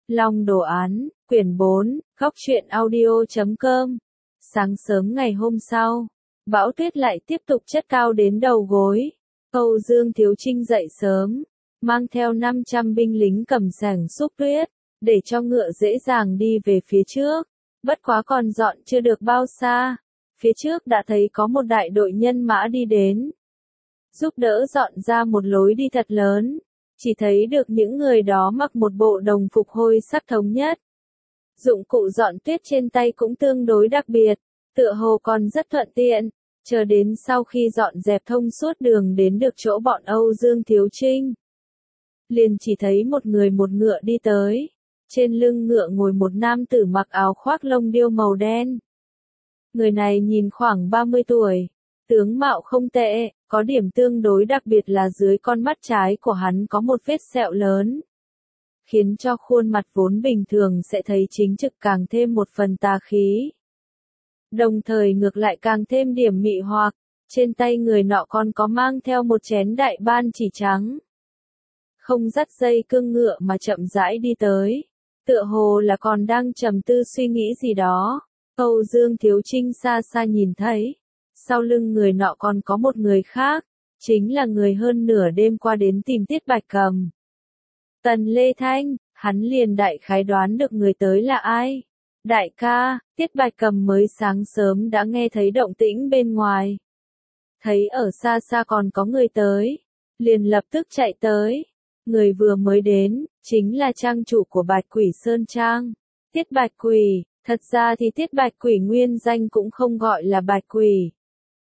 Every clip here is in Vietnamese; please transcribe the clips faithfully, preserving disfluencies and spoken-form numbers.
Long đồ án, quyển bốn, góc truyện audio chấm com. Sáng sớm ngày hôm sau, bão tuyết lại tiếp tục chất cao đến đầu gối. Âu Dương Thiếu Trinh dậy sớm, mang theo năm trăm binh lính cầm sẻng xúc tuyết, để cho ngựa dễ dàng đi về phía trước. Bất quá còn dọn chưa được bao xa, phía trước đã thấy có một đại đội nhân mã đi đến, giúp đỡ dọn ra một lối đi thật lớn. Chỉ thấy được những người đó mặc một bộ đồng phục hôi sắc thống nhất. Dụng cụ dọn tuyết trên tay cũng tương đối đặc biệt, tựa hồ còn rất thuận tiện. Chờ đến sau khi dọn dẹp thông suốt đường đến được chỗ bọn Âu Dương Thiếu Trinh, liền chỉ thấy một người một ngựa đi tới. Trên lưng ngựa ngồi một nam tử mặc áo khoác lông điêu màu đen. Người này nhìn khoảng ba mươi tuổi, tướng mạo không tệ, có điểm tương đối đặc biệt là dưới con mắt trái của hắn có một vết sẹo lớn, khiến cho khuôn mặt vốn bình thường sẽ thấy chính trực càng thêm một phần tà khí. Đồng thời ngược lại càng thêm điểm mị hoặc, trên tay người nọ còn có mang theo một chén đại ban chỉ trắng. Không dắt dây cương ngựa mà chậm rãi đi tới, tựa hồ là còn đang trầm tư suy nghĩ gì đó. Âu Dương Thiếu Trinh xa xa nhìn thấy, sau lưng người nọ còn có một người khác, chính là người hơn nửa đêm qua đến tìm Tiết Bạch Cầm. Tần Lê Thanh, hắn liền đại khái đoán được người tới là ai. Đại ca, Tiết Bạch Cầm mới sáng sớm đã nghe thấy động tĩnh bên ngoài. Thấy ở xa xa còn có người tới, liền lập tức chạy tới. Người vừa mới đến, chính là trang chủ của Bạch Quỷ Sơn Trang, Tiết Bạch Quỷ. Thật ra thì Tiết Bạch Quỷ nguyên danh cũng không gọi là Bạch Quỷ,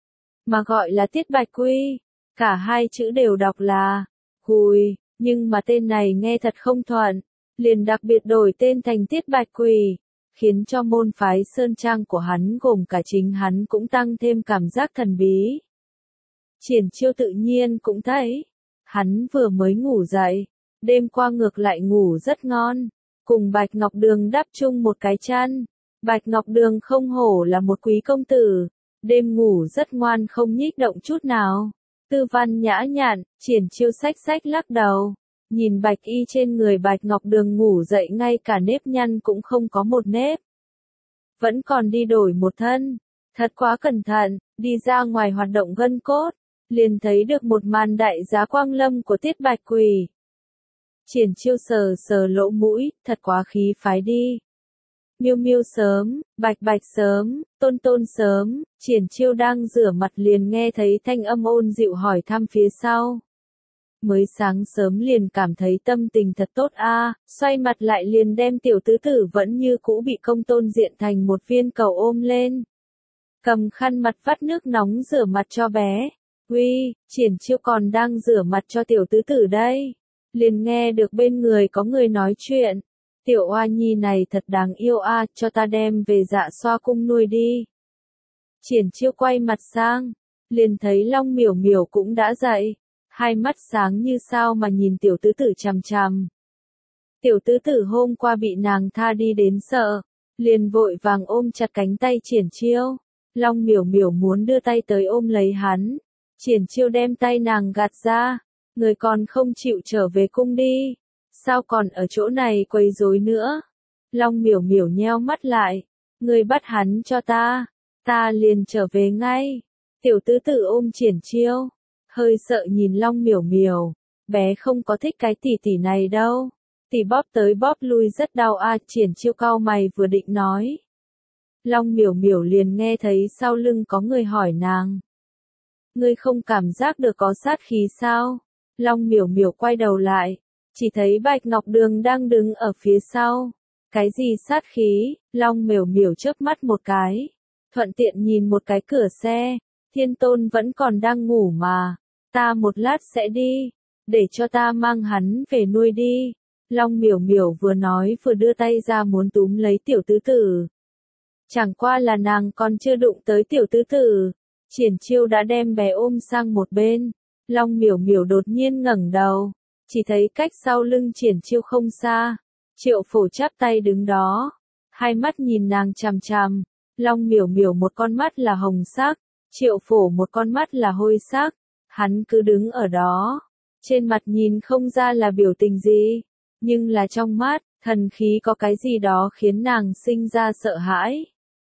mà gọi là Tiết Bạch Quy. Cả hai chữ đều đọc là Quỳ, nhưng mà tên này nghe thật không thuận, liền đặc biệt đổi tên thành Tiết Bạch Quỷ, khiến cho môn phái Sơn Trang của hắn gồm cả chính hắn cũng tăng thêm cảm giác thần bí. Triển Chiêu tự nhiên cũng thấy, hắn vừa mới ngủ dậy, đêm qua ngược lại ngủ rất ngon, cùng Bạch Ngọc Đường đắp chung một cái chăn. Bạch Ngọc Đường không hổ là một quý công tử, đêm ngủ rất ngoan không nhích động chút nào. Tư văn nhã nhặn, Triển Chiêu xách xách lắc đầu, nhìn bạch y trên người Bạch Ngọc Đường ngủ dậy ngay cả nếp nhăn cũng không có một nếp. Vẫn còn đi đổi một thân, thật quá cẩn thận, đi ra ngoài hoạt động gân cốt, liền thấy được một màn đại giá quang lâm của Tiết Bạch Quỷ. Triển Chiêu sờ sờ lỗ mũi, thật quá khí phái đi. Miêu Miêu sớm, Bạch Bạch sớm, Tôn Tôn sớm, Triển Chiêu đang rửa mặt liền nghe thấy thanh âm ôn dịu hỏi thăm phía sau. Mới sáng sớm liền cảm thấy tâm tình thật tốt a, à, xoay mặt lại liền đem tiểu tứ tử vẫn như cũ bị công tôn diện thành một viên cầu ôm lên. Cầm khăn mặt vắt nước nóng rửa mặt cho bé. Uy, Triển Chiêu còn đang rửa mặt cho tiểu tứ tử đây. Liền nghe được bên người có người nói chuyện. Tiểu oa nhi này thật đáng yêu a, à, cho ta đem về Dạ Xoa cung nuôi đi. Triển Chiêu quay mặt sang, liền thấy Long Miểu Miểu cũng đã dậy, hai mắt sáng như sao mà nhìn tiểu tứ tử chằm chằm. Tiểu tứ tử hôm qua bị nàng tha đi đến sợ, liền vội vàng ôm chặt cánh tay Triển Chiêu. Long Miểu Miểu muốn đưa tay tới ôm lấy hắn, Triển Chiêu đem tay nàng gạt ra, người còn không chịu trở về cung đi. Sao còn ở chỗ này quấy rối nữa? Long Miểu Miểu nheo mắt lại, người bắt hắn cho ta, ta liền trở về ngay. Tiểu tứ tử ôm Triển Chiêu, hơi sợ nhìn Long Miểu Miểu, bé không có thích cái tỷ tỷ này đâu, tỷ bóp tới bóp lui rất đau a. À, Triển Chiêu cau mày vừa định nói, Long Miểu Miểu liền nghe thấy sau lưng có người hỏi nàng, ngươi không cảm giác được có sát khí sao? Long Miểu Miểu quay đầu lại, chỉ thấy Bạch Ngọc Đường đang đứng ở phía sau. Cái gì sát khí? Long Miểu Miểu chớp mắt một cái, thuận tiện nhìn một cái cửa xe. Thiên Tôn vẫn còn đang ngủ mà, ta một lát sẽ đi, để cho ta mang hắn về nuôi đi. Long Miểu Miểu vừa nói vừa đưa tay ra muốn túm lấy tiểu tứ tử. Chẳng qua là nàng còn chưa đụng tới tiểu tứ tử, Triển Chiêu đã đem bé ôm sang một bên. Long Miểu Miểu đột nhiên ngẩng đầu, chỉ thấy cách sau lưng Triển Chiêu không xa, Triệu Phổ chắp tay đứng đó, hai mắt nhìn nàng chằm chằm. Long Miểu Miểu một con mắt là hồng sắc, Triệu Phổ một con mắt là hôi sắc, hắn cứ đứng ở đó, trên mặt nhìn không ra là biểu tình gì, nhưng là trong mắt, Thần khí có cái gì đó khiến nàng sinh ra sợ hãi.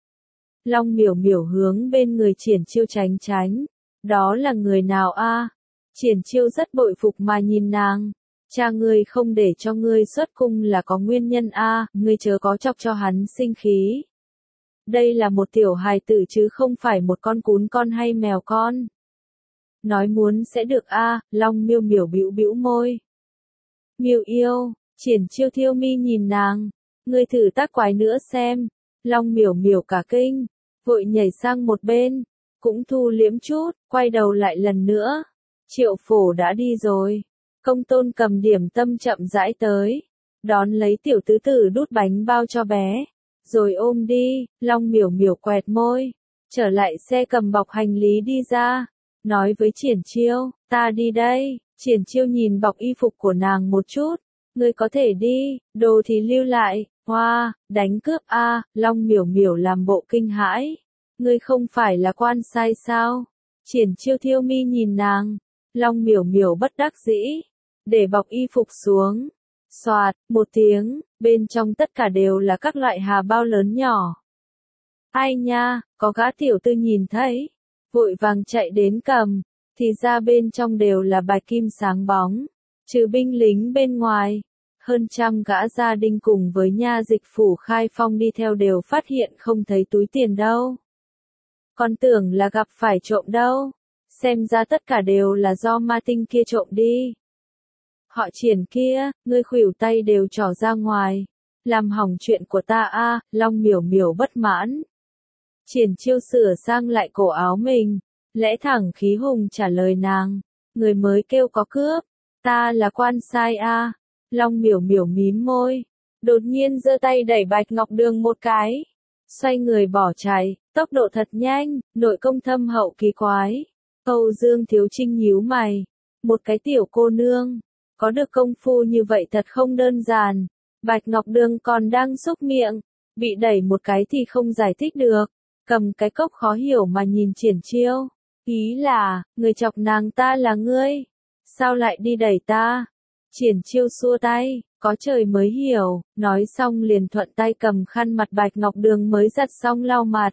Long miểu miểu hướng bên người Triển Chiêu tránh tránh. Đó là người nào a? Triển Chiêu rất bội phục mà nhìn nàng. Cha ngươi không để cho ngươi xuất cung là có nguyên nhân a, ngươi chớ có chọc cho hắn sinh khí. Đây là một tiểu hài tử chứ không phải một con cún con hay mèo con. Nói muốn sẽ được a, Long miêu miểu bĩu bĩu môi. Miêu yêu, Triển Chiêu thiêu mi nhìn nàng. Ngươi thử tác quái nữa xem. Long miểu miểu cả kinh, vội nhảy sang một bên. Cũng thu liễm chút, quay đầu lại lần nữa. Triệu phổ đã đi rồi. Công tôn cầm điểm tâm chậm rãi tới. Đón lấy tiểu tứ tử đút bánh bao cho bé. Rồi ôm đi, Long miểu miểu quẹt môi. Trở lại xe cầm bọc hành lý đi ra. Nói với Triển Chiêu, ta đi đây. Triển Chiêu nhìn bọc y phục của nàng một chút. Ngươi có thể đi, đồ thì lưu lại. Hoa, wow, đánh cướp a, Long miểu miểu làm bộ kinh hãi. Ngươi không phải là quan sai sao? Triển Chiêu thiêu mi nhìn nàng. Long miểu miểu bất đắc dĩ. Để bọc y phục xuống. Xoạt, một tiếng, bên trong tất cả đều là các loại hà bao lớn nhỏ. Ai nha, có gã tiểu tư nhìn thấy. Vội vàng chạy đến cầm. Thì ra bên trong đều là bạch kim sáng bóng. Trừ binh lính bên ngoài. Hơn trăm gã gia đình cùng với nha dịch phủ Khai Phong đi theo đều phát hiện không thấy túi tiền đâu. Còn tưởng là gặp phải trộm đâu. Xem ra tất cả đều là do ma tinh kia trộm đi. Họ Triển kia, ngươi khuỷu tay đều trỏ ra ngoài. Làm hỏng chuyện của ta a, Long miểu miểu bất mãn. Triển Chiêu sửa sang lại cổ áo mình. Lẽ thẳng khí hùng trả lời nàng. Người mới kêu có cướp. Ta là quan sai a. Long miểu miểu mím môi. Đột nhiên giơ tay đẩy Bạch Ngọc Đường một cái. Xoay người bỏ chạy, tốc độ thật nhanh, nội công thâm hậu kỳ quái. Âu Dương Thiếu Trinh nhíu mày. Một cái tiểu cô nương. Có được công phu như vậy thật không đơn giản. Bạch Ngọc Đường còn đang xúc miệng. Bị đẩy một cái thì không giải thích được. Cầm cái cốc khó hiểu mà nhìn Triển Chiêu. Ý là, người chọc nàng ta là ngươi. Sao lại đi đẩy ta? Triển Chiêu xua tay, có trời mới hiểu, nói xong liền thuận tay cầm khăn mặt Bạch Ngọc Đường mới giặt xong lau mặt.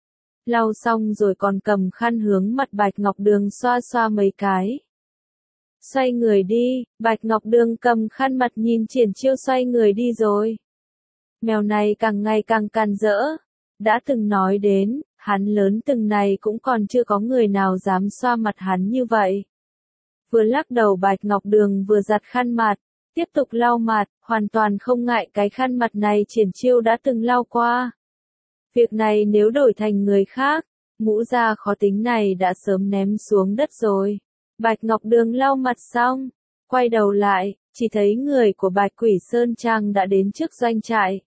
Lau xong rồi còn cầm khăn hướng mặt Bạch Ngọc Đường xoa xoa mấy cái. Xoay người đi, Bạch Ngọc Đường cầm khăn mặt nhìn Triển Chiêu xoay người đi rồi. Mèo này càng ngày càng càn rỡ. Đã từng nói đến, hắn lớn từng này cũng còn chưa có người nào dám xoa mặt hắn như vậy. Vừa lắc đầu Bạch Ngọc Đường vừa giặt khăn mặt, tiếp tục lau mặt, hoàn toàn không ngại cái khăn mặt này Triển Chiêu đã từng lau qua. Việc này nếu đổi thành người khác, ngũ gia khó tính này đã sớm ném xuống đất rồi. Bạch Ngọc Đường lau mặt xong, quay đầu lại, chỉ thấy người của Bạch Quỷ Sơn Trang đã đến trước doanh trại.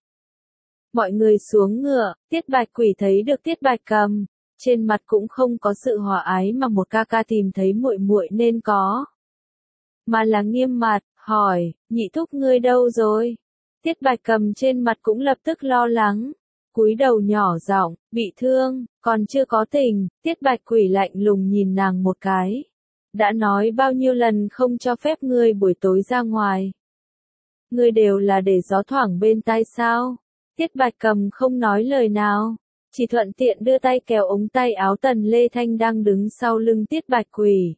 Mọi người xuống ngựa, Tiết Bạch Quỷ thấy được Tiết Bạch Cầm, trên mặt cũng không có sự hòa ái mà một ca ca tìm thấy muội muội nên có, mà là nghiêm mặt, hỏi, nhị thúc ngươi đâu rồi? Tiết Bạch Cầm trên mặt cũng lập tức lo lắng, cúi đầu nhỏ giọng, bị thương, còn chưa có tình. Tiết Bạch Quỷ lạnh lùng nhìn nàng một cái. Đã nói bao nhiêu lần không cho phép ngươi buổi tối ra ngoài. Ngươi đều là để gió thoảng bên tai sao? Tiết Bạch Cầm không nói lời nào, chỉ thuận tiện đưa tay kéo ống tay áo Tần Lê Thanh đang đứng sau lưng Tiết Bạch Quỷ.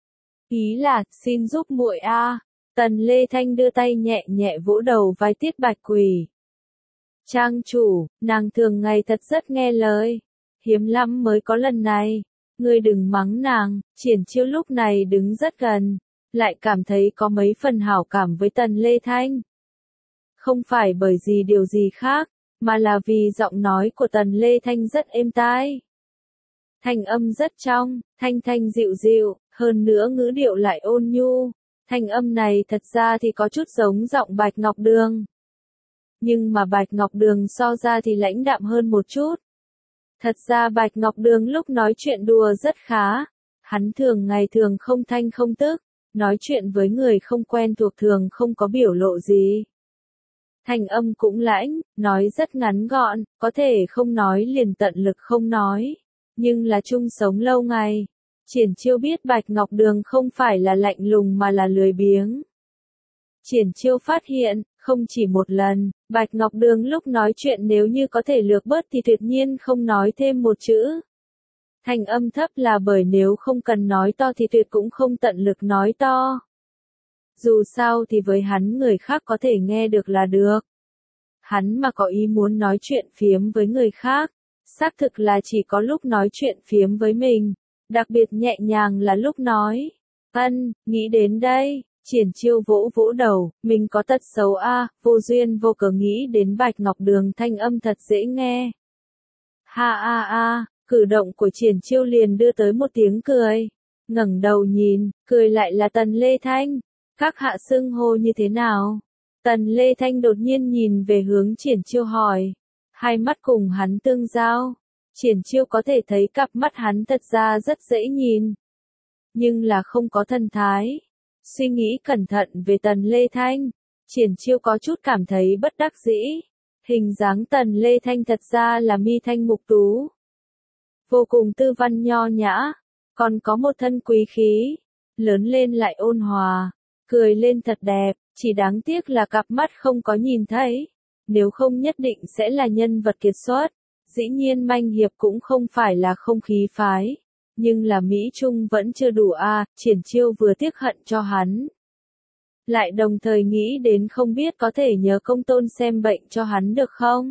Ý là, xin giúp muội a. Tần Lê Thanh đưa tay nhẹ nhẹ vỗ đầu vai Tiết Bạch Quỷ. Trang chủ, nàng thường ngày thật rất nghe lời. Hiếm lắm mới có lần này. Ngươi đừng mắng nàng. Triển Chiêu lúc này đứng rất gần, lại cảm thấy có mấy phần hảo cảm với Tần Lê Thanh. Không phải bởi gì điều gì khác, mà là vì giọng nói của Tần Lê Thanh rất êm tai. Thanh âm rất trong, thanh thanh dịu dịu, hơn nữa ngữ điệu lại ôn nhu. Thanh âm này thật ra thì có chút giống giọng Bạch Ngọc Đường. Nhưng mà Bạch Ngọc Đường so ra thì lãnh đạm hơn một chút. Thật ra Bạch Ngọc Đường lúc nói chuyện đùa rất khá. Hắn thường ngày thường không thanh không tức, nói chuyện với người không quen thuộc thường không có biểu lộ gì. Thanh âm cũng lãnh, nói rất ngắn gọn, có thể không nói liền tận lực không nói. Nhưng là chung sống lâu ngày. Triển Chiêu biết Bạch Ngọc Đường không phải là lạnh lùng mà là lười biếng. Triển Chiêu phát hiện, Không chỉ một lần, Bạch Ngọc Đường lúc nói chuyện nếu như có thể lược bớt thì tuyệt nhiên không nói thêm một chữ. Thanh âm thấp là bởi nếu không cần nói to thì tuyệt cũng không tận lực nói to. Dù sao thì với hắn người khác có thể nghe được là được. Hắn mà có ý muốn nói chuyện phiếm với người khác, xác thực là chỉ có lúc nói chuyện phiếm với mình, đặc biệt nhẹ nhàng là lúc nói. Ân, nghĩ đến đây, Triển Chiêu vỗ vỗ đầu, mình có tật xấu a, à, vô duyên vô cớ nghĩ đến Bạch Ngọc Đường thanh âm thật dễ nghe. Ha a a, cử động của Triển Chiêu liền đưa tới một tiếng cười. Ngẩng đầu nhìn, cười lại là Tần Lê Thanh. Các hạ xưng hô như thế nào? Tần Lê Thanh đột nhiên nhìn về hướng Triển Chiêu hỏi. Hai mắt cùng hắn tương giao. Triển Chiêu có thể thấy cặp mắt hắn thật ra rất dễ nhìn. Nhưng là không có thần thái. Suy nghĩ cẩn thận về Tần Lê Thanh. Triển Chiêu có chút cảm thấy bất đắc dĩ. Hình dáng Tần Lê Thanh thật ra là mi thanh mục tú. Vô cùng tư văn nho nhã. Còn có một thân quý khí. Lớn lên lại ôn hòa. Cười lên thật đẹp. Chỉ đáng tiếc là cặp mắt không có nhìn thấy. Nếu không nhất định sẽ là nhân vật kiệt xuất. Dĩ nhiên Manh Hiệp cũng không phải là không khí phái. Nhưng là Mỹ Trung vẫn chưa đủ a, à, Triển Chiêu vừa tiếc hận cho hắn. Lại đồng thời nghĩ đến không biết có thể nhờ Công Tôn xem bệnh cho hắn được không?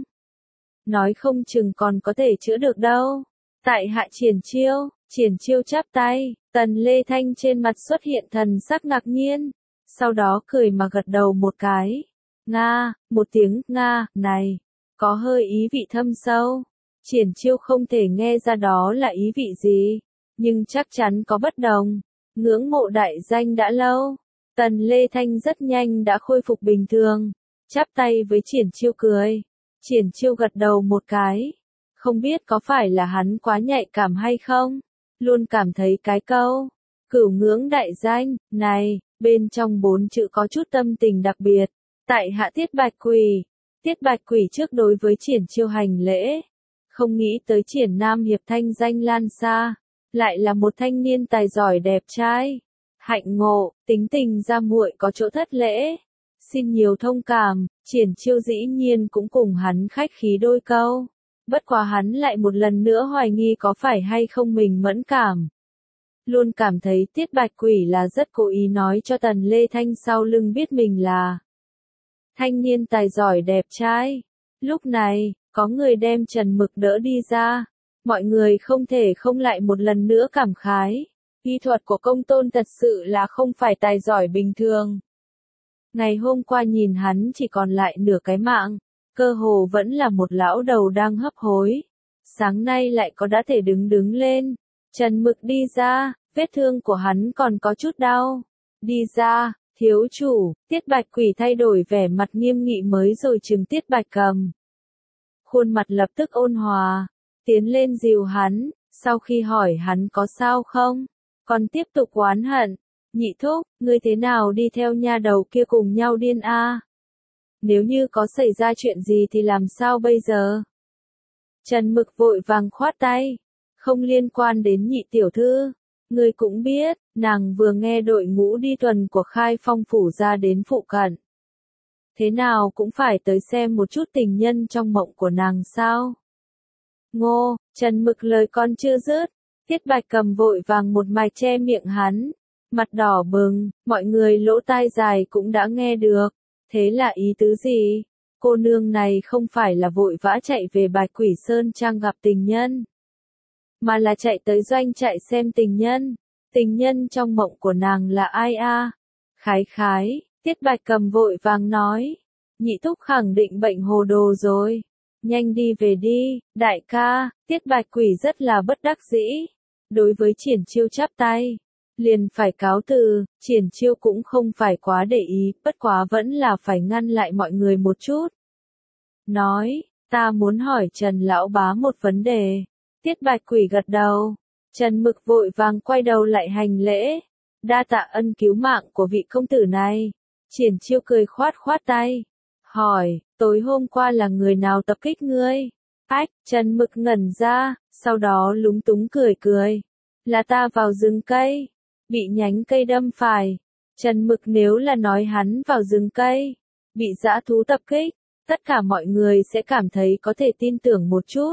Nói không chừng còn có thể chữa được đâu. Tại hạ Triển Chiêu, Triển Chiêu chắp tay, Tần Lê Thanh trên mặt xuất hiện thần sắc ngạc nhiên. Sau đó cười mà gật đầu một cái. Nga, một tiếng Nga, này, có hơi ý vị thâm sâu. Triển Chiêu không thể nghe ra đó là ý vị gì. Nhưng chắc chắn có bất đồng. Ngưỡng mộ đại danh đã lâu. Tần Lê Thanh rất nhanh đã khôi phục bình thường. Chắp tay với Triển Chiêu cười. Triển Chiêu gật đầu một cái. Không biết có phải là hắn quá nhạy cảm hay không? Luôn cảm thấy cái câu. Cửu ngưỡng đại danh, này, bên trong bốn chữ có chút tâm tình đặc biệt. Tại hạ Tiết Bạch Quỷ. Tiết Bạch Quỷ trước đối với Triển Chiêu hành lễ. Không nghĩ tới Triển Nam Hiệp thanh danh lan xa. Lại là một thanh niên tài giỏi đẹp trai. Hạnh ngộ, tính tình ra muội có chỗ thất lễ. Xin nhiều thông cảm, Triển Chiêu dĩ nhiên cũng cùng hắn khách khí đôi câu. Bất quá hắn lại một lần nữa hoài nghi có phải hay không mình mẫn cảm. Luôn cảm thấy Tiết Bạch Quỷ là rất cố ý nói cho Tần Lê Thanh sau lưng biết mình là thanh niên tài giỏi đẹp trai. Lúc này, có người đem Trần Mực đỡ đi ra. Mọi người không thể không lại một lần nữa cảm khái. Y thuật của Công Tôn thật sự là không phải tài giỏi bình thường. Ngày hôm qua nhìn hắn chỉ còn lại nửa cái mạng. Cơ hồ vẫn là một lão đầu đang hấp hối. Sáng nay lại có đã thể đứng đứng lên. Trần Mực đi ra, vết thương của hắn còn có chút đau. Đi ra, thiếu chủ, Tiết Bạch Quỷ thay đổi vẻ mặt nghiêm nghị mới rồi trừng Tiết Bạch Cầm. Khuôn mặt lập tức ôn hòa, tiến lên dìu hắn, sau khi hỏi hắn có sao không, còn tiếp tục oán hận. Nhị thúc, ngươi thế nào đi theo nha đầu kia cùng nhau điên a? À? Nếu như có xảy ra chuyện gì thì làm sao bây giờ? Trần Mực vội vàng khoát tay. Không liên quan đến nhị tiểu thư. Ngươi cũng biết, nàng vừa nghe đội ngũ đi tuần của Khai Phong phủ ra đến phụ cận. Thế nào cũng phải tới xem một chút tình nhân trong mộng của nàng sao? Ngô, Trần Mực lời con chưa dứt. Tiết Bạch Cầm vội vàng một mạch che miệng hắn. Mặt đỏ bừng, mọi người lỗ tai dài cũng đã nghe được. Thế là ý tứ gì? Cô nương này không phải là vội vã chạy về Bạch Quỷ Sơn Trang gặp tình nhân. Mà là chạy tới doanh trại xem tình nhân. Tình nhân trong mộng của nàng là ai a? À? Khái khái, Tiết Bạch Cầm vội vàng nói. Nhị thúc khẳng định bệnh hồ đồ rồi. Nhanh đi về đi, đại ca. Tiết Bạch Quỷ rất là bất đắc dĩ. Đối với Triển Chiêu chắp tay. Liền phải cáo từ, Triển Chiêu cũng không phải quá để ý, bất quá vẫn là phải ngăn lại mọi người một chút. Nói, ta muốn hỏi Trần Lão Bá một vấn đề. Tiết Bạch Quỷ gật đầu. Trần Mực vội vàng quay đầu lại hành lễ. Đa tạ ân cứu mạng của vị công tử này. Triển Chiêu cười khoát khoát tay. Hỏi, tối hôm qua là người nào tập kích ngươi? Ách, Trần Mực ngẩn ra, sau đó lúng túng cười cười. Là ta vào rừng cây. Bị nhánh cây đâm phải. Trần Mực nếu là nói hắn vào rừng cây. bị dã thú tập kích, tất cả mọi người sẽ cảm thấy có thể tin tưởng một chút.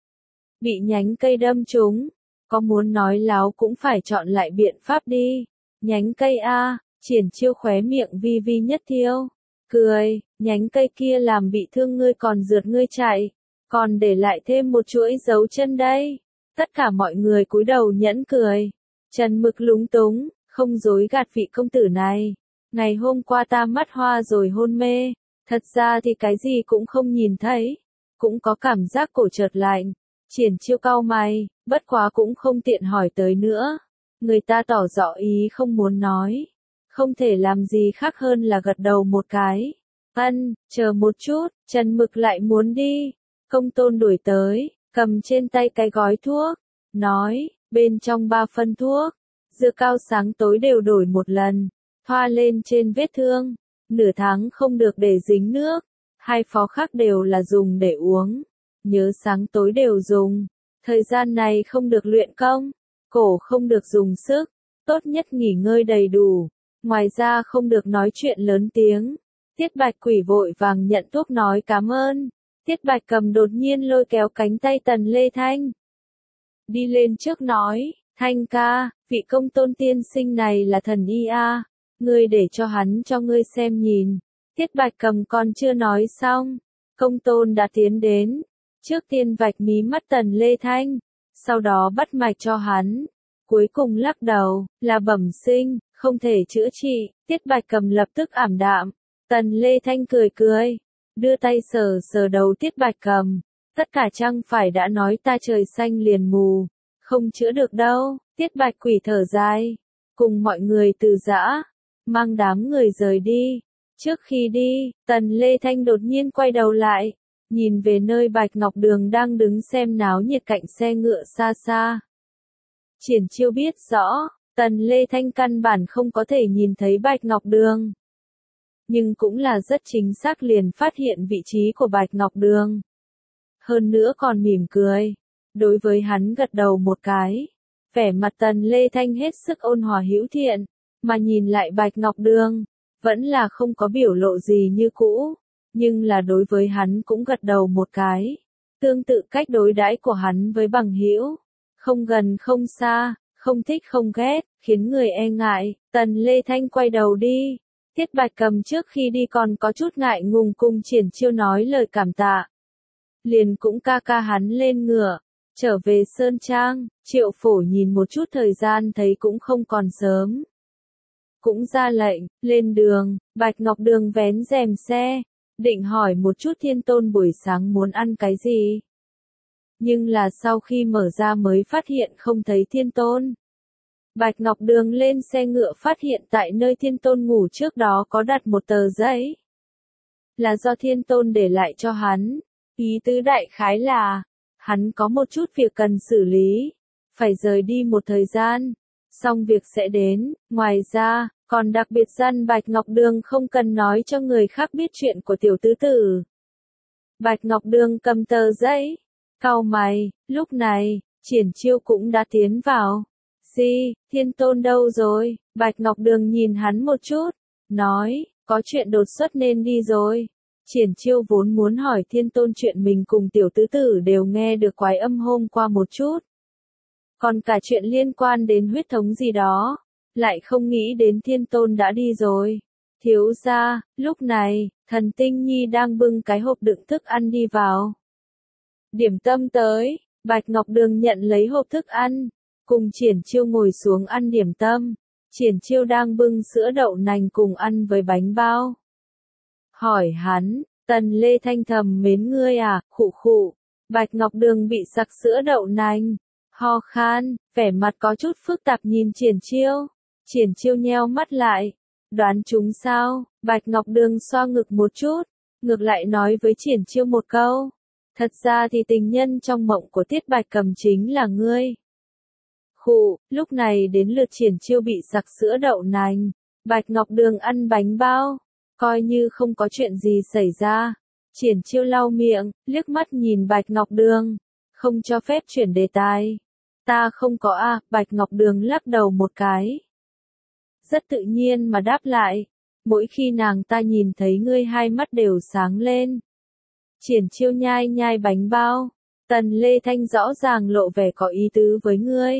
Bị nhánh cây đâm trúng, có muốn nói láo cũng phải chọn lại biện pháp đi. Nhánh cây a, Triển Chiêu khóe miệng vi vi nhất thiêu, cười, nhánh cây kia làm bị thương ngươi còn rượt ngươi chạy, còn để lại thêm một chuỗi dấu chân đây. Tất cả mọi người cúi đầu nhẫn cười. Trần Mực lúng túng, không dối gạt vị công tử này. Ngày hôm qua ta mắt hoa rồi hôn mê, thật ra thì cái gì cũng không nhìn thấy, cũng có cảm giác cổ chợt lạnh. Triển Chiêu cau mày, bất quá cũng không tiện hỏi tới nữa. Người ta tỏ rõ ý không muốn nói, không thể làm gì khác hơn là gật đầu một cái. Ân, chờ một chút, Trần Mực lại muốn đi. Công Tôn đuổi tới, cầm trên tay cái gói thuốc, nói, bên trong ba phân thuốc, dưa cao sáng tối đều đổi một lần, thoa lên trên vết thương, nửa tháng không được để dính nước, hai phó khác đều là dùng để uống, nhớ sáng tối đều dùng, thời gian này không được luyện công, cổ không được dùng sức, tốt nhất nghỉ ngơi đầy đủ, ngoài ra không được nói chuyện lớn tiếng. Tiết Bạch Quỷ vội vàng nhận thuốc nói cảm ơn. Tiết Bạch Cầm đột nhiên lôi kéo cánh tay Tần Lê Thanh. Đi lên trước nói, Thanh ca, vị Công Tôn tiên sinh này là thần y a, ngươi để cho hắn cho ngươi xem nhìn. Tiết Bạch Cầm còn chưa nói xong, Công Tôn đã tiến đến, trước tiên vạch mí mắt Tần Lê Thanh, sau đó bắt mạch cho hắn, cuối cùng lắc đầu, là bẩm sinh, không thể chữa trị. Tiết Bạch Cầm lập tức ảm đạm. Tần Lê Thanh cười cười, đưa tay sờ sờ đầu Tiết Bạch Cầm, tất cả chăng phải đã nói ta trời xanh liền mù, không chữa được đâu. Tiết Bạch Quỷ thở dài, cùng mọi người từ giã, mang đám người rời đi. Trước khi đi, Tần Lê Thanh đột nhiên quay đầu lại, nhìn về nơi Bạch Ngọc Đường đang đứng xem náo nhiệt cạnh xe ngựa xa xa. Triển Chiêu biết rõ, Tần Lê Thanh căn bản không có thể nhìn thấy Bạch Ngọc Đường, nhưng cũng là rất chính xác liền phát hiện vị trí của Bạch Ngọc Đường. Hơn nữa còn mỉm cười, đối với hắn gật đầu một cái, vẻ mặt Tần Lê Thanh hết sức ôn hòa hữu thiện, mà nhìn lại Bạch Ngọc Đường, vẫn là không có biểu lộ gì như cũ, nhưng là đối với hắn cũng gật đầu một cái, tương tự cách đối đãi của hắn với bằng hữu, không gần không xa, không thích không ghét, khiến người e ngại. Tần Lê Thanh quay đầu đi. Tiết Bạch Cầm trước khi đi còn có chút ngại ngùng cùng Triển Chiêu nói lời cảm tạ. Liền cũng ca ca hắn lên ngựa, trở về Sơn Trang. Triệu Phổ nhìn một chút thời gian thấy cũng không còn sớm, cũng ra lệnh, lên đường. Bạch Ngọc Đường vén rèm xe, định hỏi một chút Thiên Tôn buổi sáng muốn ăn cái gì. Nhưng là sau khi mở ra mới phát hiện không thấy Thiên Tôn. Bạch Ngọc Đường lên xe ngựa phát hiện tại nơi Thiên Tôn ngủ trước đó có đặt một tờ giấy. Là do Thiên Tôn để lại cho hắn. Ý tứ đại khái là, hắn có một chút việc cần xử lý, phải rời đi một thời gian, xong việc sẽ đến. Ngoài ra, còn đặc biệt dặn Bạch Ngọc Đường không cần nói cho người khác biết chuyện của tiểu tứ tử. Bạch Ngọc Đường cầm tờ giấy, cau mày, lúc này, Triển Chiêu cũng đã tiến vào. Gì, Thiên Tôn đâu rồi? Bạch Ngọc Đường nhìn hắn một chút, nói, có chuyện đột xuất nên đi rồi. Triển Chiêu vốn muốn hỏi Thiên Tôn chuyện mình cùng tiểu tứ tử đều nghe được quái âm hôm qua một chút. Còn cả chuyện liên quan đến huyết thống gì đó, lại không nghĩ đến Thiên Tôn đã đi rồi. Thiếu gia, lúc này, Thần Tinh Nhi đang bưng cái hộp đựng thức ăn đi vào. Điểm tâm tới, Bạch Ngọc Đường nhận lấy hộp thức ăn, cùng Triển Chiêu ngồi xuống ăn điểm tâm. Triển Chiêu đang bưng sữa đậu nành cùng ăn với bánh bao. Hỏi hắn, Tần Lê Thanh thầm mến ngươi à, khụ khụ. Bạch Ngọc Đường bị sặc sữa đậu nành, ho khan, vẻ mặt có chút phức tạp nhìn Triển Chiêu. Triển Chiêu nheo mắt lại, đoán chúng sao? Bạch Ngọc Đường xoa ngực một chút, ngược lại nói với Triển Chiêu một câu. Thật ra thì tình nhân trong mộng của Tiết Bạch Cầm chính là ngươi. Khụ, lúc này đến lượt Triển Chiêu bị sặc sữa đậu nành. Bạch Ngọc Đường ăn bánh bao, coi như không có chuyện gì xảy ra. Triển Chiêu lau miệng, liếc mắt nhìn Bạch Ngọc Đường, không cho phép chuyển đề tài. Ta không có a, à, Bạch Ngọc Đường lắc đầu một cái. Rất tự nhiên mà đáp lại, mỗi khi nàng ta nhìn thấy ngươi hai mắt đều sáng lên. Triển Chiêu nhai nhai bánh bao, Tần Lê Thanh rõ ràng lộ vẻ có ý tứ với ngươi.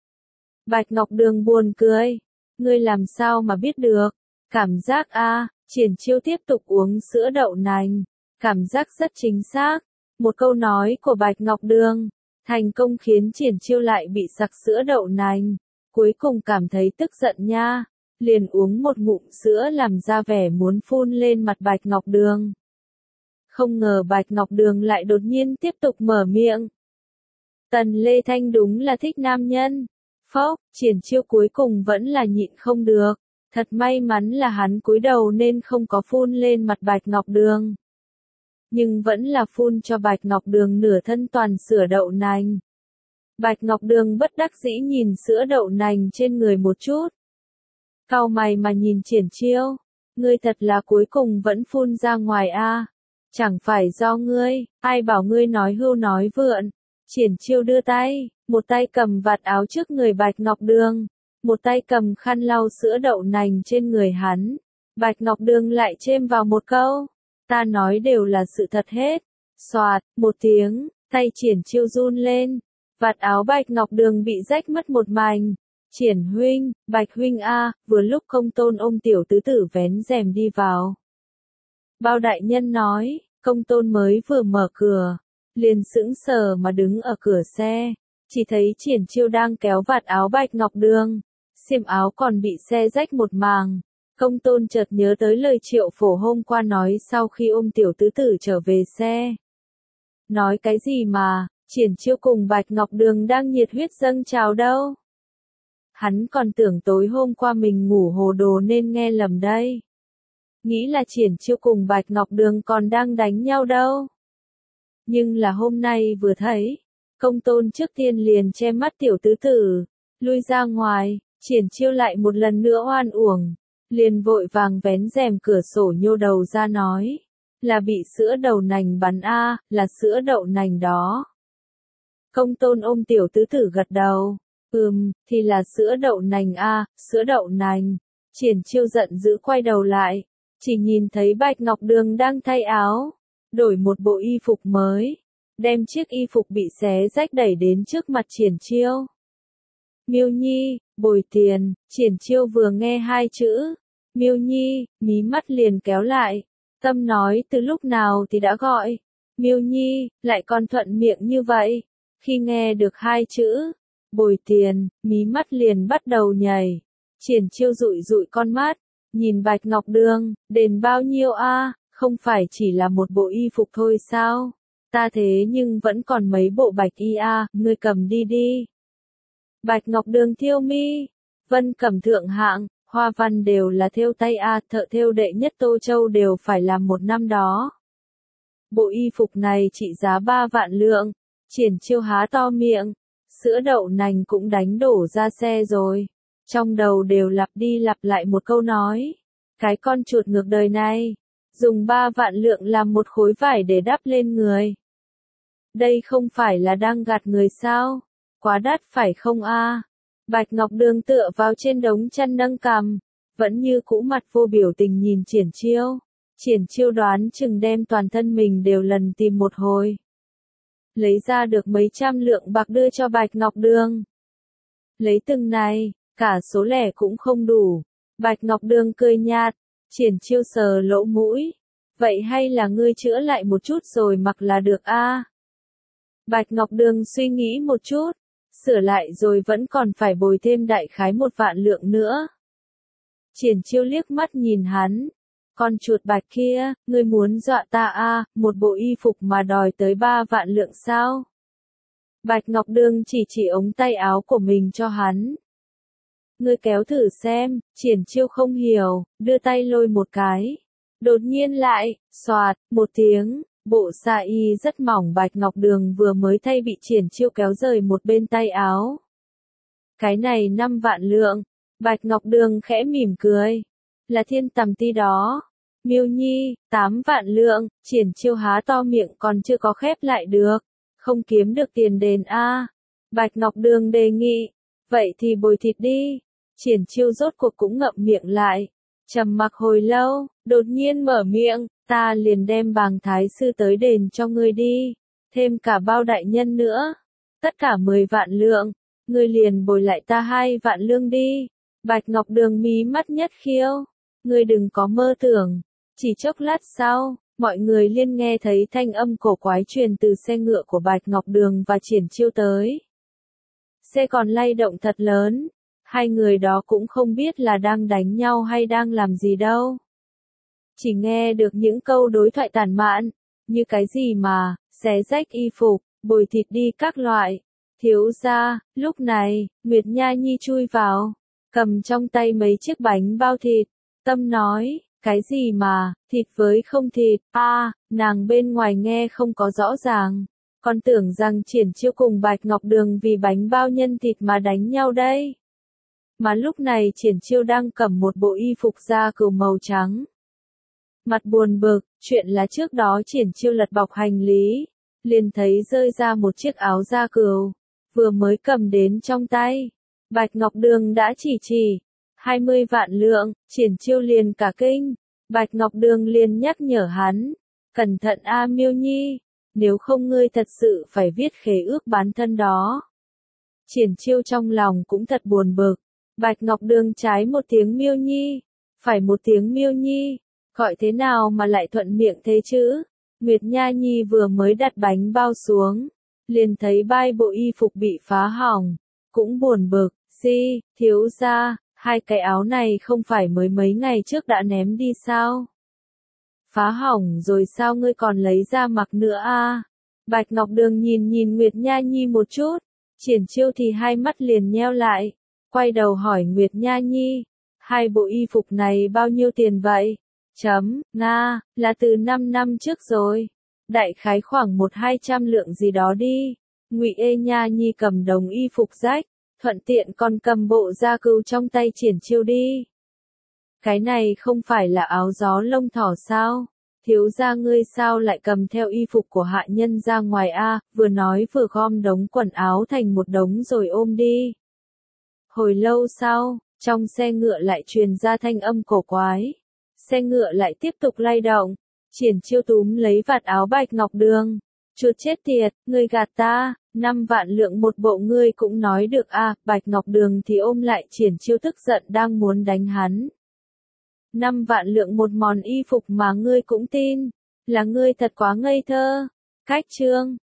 Bạch Ngọc Đường buồn cười, ngươi làm sao mà biết được, cảm giác a, Triển Chiêu tiếp tục uống sữa đậu nành, cảm giác rất chính xác, một câu nói của Bạch Ngọc Đường, thành công khiến Triển Chiêu lại bị sặc sữa đậu nành, cuối cùng cảm thấy tức giận nha, liền uống một ngụm sữa làm ra vẻ muốn phun lên mặt Bạch Ngọc Đường. Không ngờ Bạch Ngọc Đường lại đột nhiên tiếp tục mở miệng. Tần Lê Thanh đúng là thích nam nhân. Phốc, Triển Chiêu cuối cùng vẫn là nhịn không được. Thật may mắn là hắn cúi đầu nên không có phun lên mặt Bạch Ngọc Đường. Nhưng vẫn là phun cho Bạch Ngọc Đường nửa thân toàn sữa đậu nành. Bạch Ngọc Đường bất đắc dĩ nhìn sữa đậu nành trên người một chút. Cau mày mà nhìn Triển Chiêu. Ngươi thật là cuối cùng vẫn phun ra ngoài a. Chẳng phải do ngươi, ai bảo ngươi nói hưu nói vượn. Triển Chiêu đưa tay, một tay cầm vạt áo trước người Bạch Ngọc Đường, một tay cầm khăn lau sữa đậu nành trên người hắn. Bạch Ngọc Đường lại chêm vào một câu, ta nói đều là sự thật hết. Xoạt, một tiếng, tay Triển Chiêu run lên, vạt áo Bạch Ngọc Đường bị rách mất một mảnh. Triển huynh, Bạch huynh a, vừa lúc Công Tôn ôm tiểu tứ tử vén rèm đi vào. Bao đại nhân nói, Công Tôn mới vừa mở cửa, liền sững sờ mà đứng ở cửa xe, chỉ thấy Triển Chiêu đang kéo vạt áo Bạch Ngọc Đường, xiêm áo còn bị xe rách một màng. Công Tôn chợt nhớ tới lời Triệu Phổ hôm qua nói sau khi ôm tiểu tứ tử trở về xe. Nói cái gì mà, Triển Chiêu cùng Bạch Ngọc Đường đang nhiệt huyết dâng trào đâu. Hắn còn tưởng tối hôm qua mình ngủ hồ đồ nên nghe lầm đây. Nghĩ là Triển Chiêu cùng Bạch Ngọc Đường còn đang đánh nhau đâu. Nhưng là hôm nay vừa thấy, Công Tôn trước tiên liền che mắt tiểu tứ tử, lui ra ngoài, Triển Chiêu lại một lần nữa oan uổng, liền vội vàng vén rèm cửa sổ nhô đầu ra nói, là bị sữa đậu nành bắn a, là sữa đậu nành đó. Công Tôn ôm tiểu tứ tử gật đầu, ừm, thì là sữa đậu nành a, sữa đậu nành. Triển Chiêu giận dữ quay đầu lại, chỉ nhìn thấy Bạch Ngọc Đường đang thay áo, đổi một bộ y phục mới, đem chiếc y phục bị xé rách đẩy đến trước mặt Triển Chiêu. Miêu Nhi, bồi tiền. Triển Chiêu vừa nghe hai chữ Miêu Nhi, mí mắt liền kéo lại, tâm nói từ lúc nào thì đã gọi Miêu Nhi, lại còn thuận miệng như vậy. Khi nghe được hai chữ bồi tiền, mí mắt liền bắt đầu nhảy. Triển Chiêu dụi dụi con mắt, nhìn Bạch Ngọc Đường, đền bao nhiêu a, không phải chỉ là một bộ y phục thôi sao? Ta thế nhưng vẫn còn mấy bộ bạch y a, ngươi cầm đi đi. Bạch Ngọc Đường thêu mi, vân cẩm thượng hạng, hoa văn đều là thêu tay a, thợ thêu đệ nhất Tô Châu đều phải làm một năm đó. Bộ y phục này trị giá ba vạn lượng. Triển Chiêu há to miệng, sữa đậu nành cũng đánh đổ ra xe rồi. Trong đầu đều lặp đi lặp lại một câu nói, cái con chuột ngược đời này, dùng ba vạn lượng làm một khối vải để đắp lên người. Đây không phải là đang gạt người sao? Quá đắt phải không a? Bạch Ngọc Đường tựa vào trên đống chăn nâng cằm, vẫn như cũ mặt vô biểu tình nhìn Triển Chiêu. Triển Chiêu đoán chừng đem toàn thân mình đều lần tìm một hồi. Lấy ra được mấy trăm lượng bạc đưa cho Bạch Ngọc Đường. Lấy từng này, cả số lẻ cũng không đủ. Bạch Ngọc Đường cười nhạt, Triển Chiêu sờ lỗ mũi. Vậy hay là ngươi chữa lại một chút rồi mặc là được a? Bạch Ngọc Đường suy nghĩ một chút, sửa lại rồi vẫn còn phải bồi thêm đại khái một vạn lượng nữa. Triển Chiêu liếc mắt nhìn hắn. Con chuột bạch kia, ngươi muốn dọa ta a, một bộ y phục mà đòi tới ba vạn lượng sao? Bạch Ngọc Đường chỉ chỉ ống tay áo của mình cho hắn. Ngươi kéo thử xem. Triển Chiêu không hiểu, đưa tay lôi một cái. Đột nhiên lại, xoạt, một tiếng, bộ sa y rất mỏng Bạch Ngọc Đường vừa mới thay bị Triển Chiêu kéo rời một bên tay áo. Cái này năm vạn lượng. Bạch Ngọc Đường khẽ mỉm cười. Là thiên tầm ti đó. Miêu Nhi, tám vạn lượng. Triển Chiêu há to miệng còn chưa có khép lại được. Không kiếm được tiền đền a. Bạch Ngọc Đường đề nghị. Vậy thì bồi thịt đi. Triển Chiêu rốt cuộc cũng ngậm miệng lại. Trầm mặc hồi lâu, đột nhiên mở miệng, ta liền đem Bàng Thái Sư tới đền cho ngươi đi, thêm cả bao đại nhân nữa, tất cả mười vạn lượng, ngươi liền bồi lại ta hai vạn lương đi. Bạch Ngọc Đường mí mắt nhất khiêu, ngươi đừng có mơ tưởng. Chỉ chốc lát sau, mọi người liên nghe thấy thanh âm cổ quái truyền từ xe ngựa của Bạch Ngọc Đường và Triển Chiêu tới. Xe còn lay động thật lớn, hai người đó cũng không biết là đang đánh nhau hay đang làm gì đâu. Chỉ nghe được những câu đối thoại tàn mạn, như cái gì mà, xé rách y phục, bồi thịt đi các loại. Thiếu gia, lúc này, Nguyệt Nha Nhi chui vào, cầm trong tay mấy chiếc bánh bao thịt, tâm nói, cái gì mà, thịt với không thịt, a à, nàng bên ngoài nghe không có rõ ràng, còn tưởng rằng Triển Chiêu cùng Bạch Ngọc Đường vì bánh bao nhân thịt mà đánh nhau đây. Mà lúc này Triển Chiêu đang cầm một bộ y phục da cừu màu trắng. Mặt buồn bực, chuyện là trước đó Triển Chiêu lật bọc hành lý, liền thấy rơi ra một chiếc áo da cừu, vừa mới cầm đến trong tay. Bạch Ngọc Đường đã chỉ chỉ, hai mươi vạn lượng, Triển Chiêu liền cả kinh. Bạch Ngọc Đường liền nhắc nhở hắn, cẩn thận a Miêu Nhi, nếu không ngươi thật sự phải viết khế ước bán thân đó. Triển Chiêu trong lòng cũng thật buồn bực, Bạch Ngọc Đường trái một tiếng Miêu Nhi, phải một tiếng Miêu Nhi, gọi thế nào mà lại thuận miệng thế chứ? Nguyệt Nha Nhi vừa mới đặt bánh bao xuống, liền thấy bai bộ y phục bị phá hỏng, cũng buồn bực, si, thiếu gia, hai cái áo này không phải mới mấy ngày trước đã ném đi sao? Phá hỏng rồi sao ngươi còn lấy ra mặc nữa a? Bạch Ngọc Đường nhìn nhìn Nguyệt Nha Nhi một chút, Triển Chiêu thì hai mắt liền nheo lại, quay đầu hỏi Nguyệt Nha Nhi, hai bộ y phục này bao nhiêu tiền vậy? Chấm, Nga, là từ năm năm trước rồi. Đại khái khoảng một hai trăm lượng gì đó đi. Ngụy Ê Nha Nhi cầm đồng y phục rách, thuận tiện còn cầm bộ da cừu trong tay Triển Chiêu đi. Cái này không phải là áo gió lông thỏ sao? Thiếu gia ngươi sao lại cầm theo y phục của hạ nhân ra ngoài a? Vừa nói vừa gom đống quần áo thành một đống rồi ôm đi. Hồi lâu sau, trong xe ngựa lại truyền ra thanh âm cổ quái. Xe ngựa lại tiếp tục lay động. Triển Chiêu túm lấy vạt áo Bạch Ngọc Đường. Chuột chết tiệt, ngươi gạt ta, năm vạn lượng một bộ ngươi cũng nói được à, Bạch Ngọc Đường thì ôm lại Triển Chiêu tức giận đang muốn đánh hắn. Năm vạn lượng một món y phục mà ngươi cũng tin, là ngươi thật quá ngây thơ. Cách chương